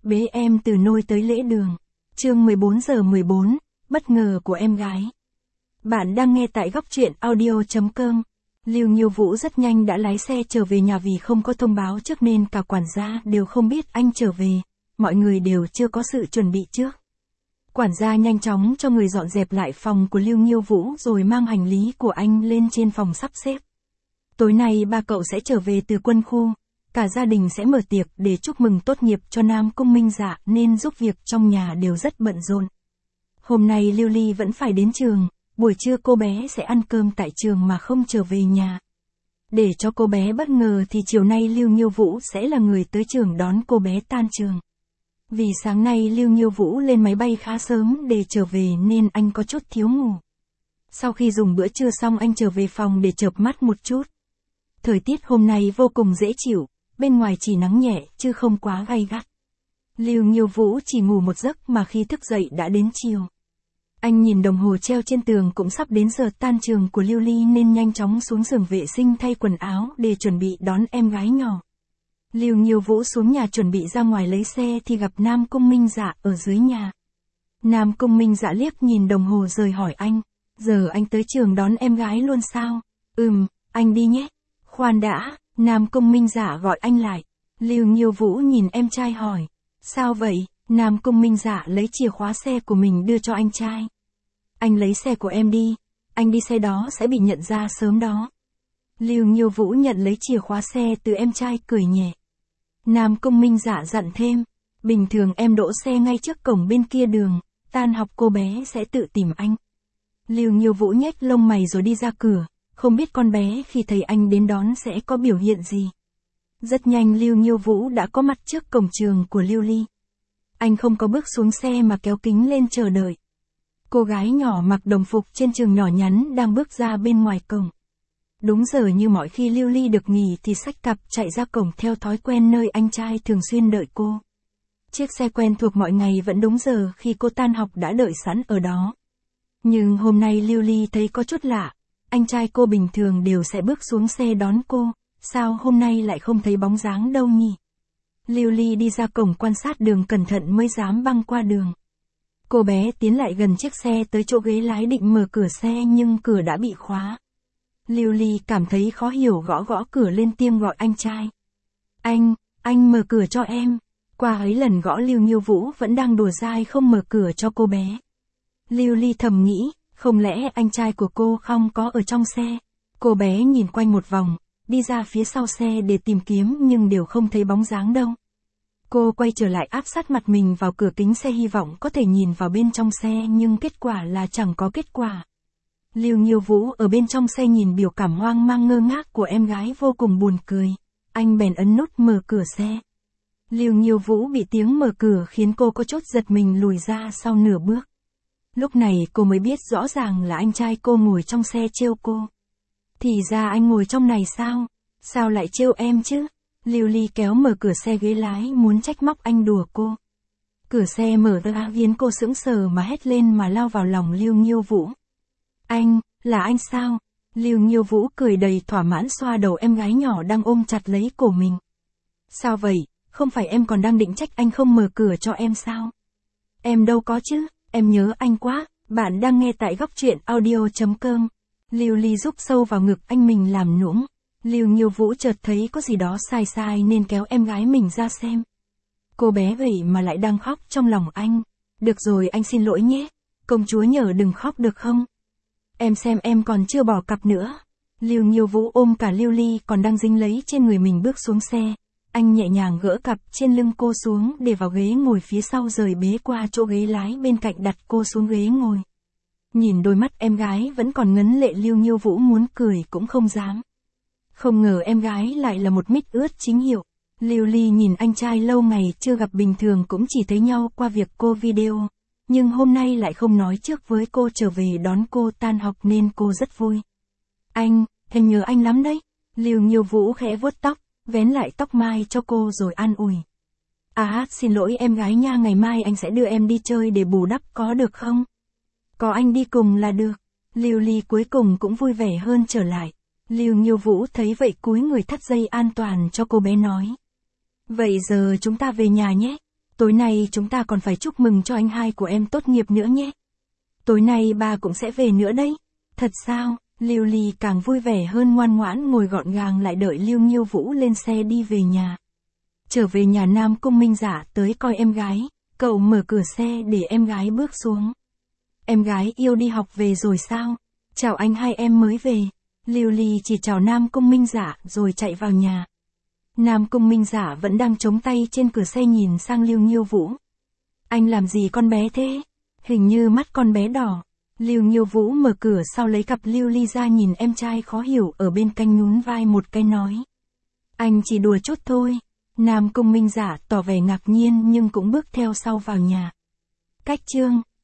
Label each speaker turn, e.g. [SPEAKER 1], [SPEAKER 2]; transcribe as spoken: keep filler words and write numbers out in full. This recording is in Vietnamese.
[SPEAKER 1] Bế em từ nôi tới lễ đường. Chương mười bốn giờ mười bốn, bất ngờ của em gái. Bạn đang nghe tại góc truyện audio chấm com. Lưu Nghiêu Vũ rất nhanh đã lái xe trở về nhà vì không có thông báo trước nên cả quản gia đều không biết anh trở về. Mọi người đều chưa có sự chuẩn bị trước. Quản gia nhanh chóng cho người dọn dẹp lại phòng của Lưu Nghiêu Vũ rồi mang hành lý của anh lên trên phòng sắp xếp. Tối nay ba cậu sẽ trở về từ quân khu. Cả gia đình sẽ mở tiệc để chúc mừng tốt nghiệp cho Nam Cung Minh Dạ nên giúp việc trong nhà đều rất bận rộn. Hôm nay Lưu Ly vẫn phải đến trường, buổi trưa cô bé sẽ ăn cơm tại trường mà không trở về nhà. Để cho cô bé bất ngờ thì chiều nay Lưu Nghiêu Vũ sẽ là người tới trường đón cô bé tan trường. Vì sáng nay Lưu Nghiêu Vũ lên máy bay khá sớm để trở về nên anh có chút thiếu ngủ. Sau khi dùng bữa trưa xong anh trở về phòng để chợp mắt một chút. Thời tiết hôm nay vô cùng dễ chịu. Bên ngoài chỉ nắng nhẹ, chứ không quá gay gắt. Lưu Nghiêu Vũ chỉ ngủ một giấc mà khi thức dậy đã đến chiều. Anh nhìn đồng hồ treo trên tường cũng sắp đến giờ tan trường của Lưu Ly nên nhanh chóng xuống giường vệ sinh thay quần áo để chuẩn bị đón em gái nhỏ. Lưu Nghiêu Vũ xuống nhà chuẩn bị ra ngoài lấy xe thì gặp Nam Cung Minh Dạ ở dưới nhà. Nam Cung Minh Dạ liếc nhìn đồng hồ rồi hỏi anh, giờ anh tới trường đón em gái luôn sao? Ừm, anh đi nhé. Khoan đã. Nam Cung Minh Dạ gọi anh lại. Lưu Nghiêu Vũ nhìn em trai hỏi. Sao vậy? Nam Cung Minh Dạ lấy chìa khóa xe của mình đưa cho anh trai. Anh lấy xe của em đi. Anh đi xe đó sẽ bị nhận ra sớm đó. Lưu Nghiêu Vũ nhận lấy chìa khóa xe từ em trai cười nhẹ. Nam Cung Minh Dạ dặn thêm. Bình thường em đỗ xe ngay trước cổng bên kia đường. Tan học cô bé sẽ tự tìm anh. Lưu Nghiêu Vũ nhếch lông mày rồi đi ra cửa. Không biết con bé khi thấy anh đến đón sẽ có biểu hiện gì. Rất nhanh Lưu Nghiêu Vũ đã có mặt trước cổng trường của Lưu Ly. Anh không có bước xuống xe mà kéo kính lên chờ đợi. Cô gái nhỏ mặc đồng phục trên trường nhỏ nhắn đang bước ra bên ngoài cổng. Đúng giờ như mọi khi Lưu Ly được nghỉ thì xách cặp chạy ra cổng theo thói quen nơi anh trai thường xuyên đợi cô. Chiếc xe quen thuộc mọi ngày vẫn đúng giờ khi cô tan học đã đợi sẵn ở đó. Nhưng hôm nay Lưu Ly thấy có chút lạ. Anh trai cô bình thường đều sẽ bước xuống xe đón cô, sao hôm nay lại không thấy bóng dáng đâu nhỉ? Lưu Ly đi ra cổng quan sát đường cẩn thận mới dám băng qua đường. Cô bé tiến lại gần chiếc xe tới chỗ ghế lái định mở cửa xe nhưng cửa đã bị khóa. Lưu Ly cảm thấy khó hiểu gõ gõ cửa lên tiếng gọi anh trai. Anh, anh mở cửa cho em. Qua ấy lần gõ Lưu Nghiêu Vũ vẫn đang đùa dai không mở cửa cho cô bé. Lưu Ly thầm nghĩ. Không lẽ anh trai của cô không có ở trong xe? Cô bé nhìn quanh một vòng, đi ra phía sau xe để tìm kiếm nhưng đều không thấy bóng dáng đâu. Cô quay trở lại áp sát mặt mình vào cửa kính xe hy vọng có thể nhìn vào bên trong xe nhưng kết quả là chẳng có kết quả. Lưu Nghiêu Vũ ở bên trong xe nhìn biểu cảm hoang mang ngơ ngác của em gái vô cùng buồn cười. Anh bèn ấn nút mở cửa xe. Lưu Nghiêu Vũ bị tiếng mở cửa khiến cô có chút giật mình lùi ra sau nửa bước. Lúc này cô mới biết rõ ràng là anh trai cô ngồi trong xe trêu cô. Thì ra anh ngồi trong này sao? Sao lại trêu em chứ? Lưu Ly kéo mở cửa xe ghế lái muốn trách móc anh đùa cô. Cửa xe mở ra khiến cô sững sờ mà hét lên mà lao vào lòng Lưu Nghiêu Vũ. Anh, là anh sao? Lưu Nghiêu Vũ cười đầy thỏa mãn xoa đầu em gái nhỏ đang ôm chặt lấy cổ mình. Sao vậy? Không phải em còn đang định trách anh không mở cửa cho em sao? Em đâu có chứ. Em nhớ anh quá, bạn đang nghe tại góc truyện audio chấm com. Lưu Ly rúc sâu vào ngực anh mình làm nũng. Lưu Nghiêu Vũ chợt thấy có gì đó sai sai nên kéo em gái mình ra xem. Cô bé vậy mà lại đang khóc trong lòng anh. Được rồi anh xin lỗi nhé. Công chúa nhờ đừng khóc được không? Em xem em còn chưa bỏ cặp nữa. Lưu Nghiêu Vũ ôm cả Lưu Ly còn đang dính lấy trên người mình bước xuống xe. Anh nhẹ nhàng gỡ cặp trên lưng cô xuống để vào ghế ngồi phía sau rồi bế qua chỗ ghế lái bên cạnh đặt cô xuống ghế ngồi. Nhìn đôi mắt em gái vẫn còn ngấn lệ Lưu Nghiêu Vũ muốn cười cũng không dám. Không ngờ em gái lại là một mít ướt chính hiệu. Lưu Ly nhìn anh trai lâu ngày chưa gặp bình thường cũng chỉ thấy nhau qua việc cô video. Nhưng hôm nay lại không nói trước với cô trở về đón cô tan học nên cô rất vui. Anh, em nhớ anh lắm đấy. Lưu Nghiêu Vũ khẽ vuốt tóc. Vén lại tóc mai cho cô rồi an ủi. À xin lỗi em gái nha, ngày mai anh sẽ đưa em đi chơi để bù đắp có được không? Có anh đi cùng là được. Lưu Ly cuối cùng cũng vui vẻ hơn trở lại. Lưu Nghiêu Vũ thấy vậy cúi người thắt dây an toàn cho cô bé nói. Vậy giờ chúng ta về nhà nhé. Tối nay chúng ta còn phải chúc mừng cho anh hai của em tốt nghiệp nữa nhé. Tối nay ba cũng sẽ về nữa đấy. Thật sao? Lưu Ly càng vui vẻ hơn, ngoan ngoãn ngồi gọn gàng lại đợi Lưu Nghiêu Vũ lên xe đi về nhà. Trở về nhà, Nam Cung Minh Dạ tới coi em gái, cậu mở cửa xe để em gái bước xuống. Em gái yêu đi học về rồi sao? Chào anh hai, em mới về. Lưu Ly chỉ chào Nam Cung Minh Dạ rồi chạy vào nhà. Nam Cung Minh Dạ vẫn đang chống tay trên cửa xe nhìn sang Lưu Nghiêu Vũ. Anh làm gì con bé thế? Hình như mắt con bé đỏ. Lưu Nghiêu Vũ mở cửa sau lấy cặp Lưu Ly ra, nhìn em trai khó hiểu ở bên cạnh, nhún vai một cái nói. Anh chỉ đùa chút thôi. Nam Cung Minh Dạ tỏ vẻ ngạc nhiên nhưng cũng bước theo sau vào nhà. Cách chương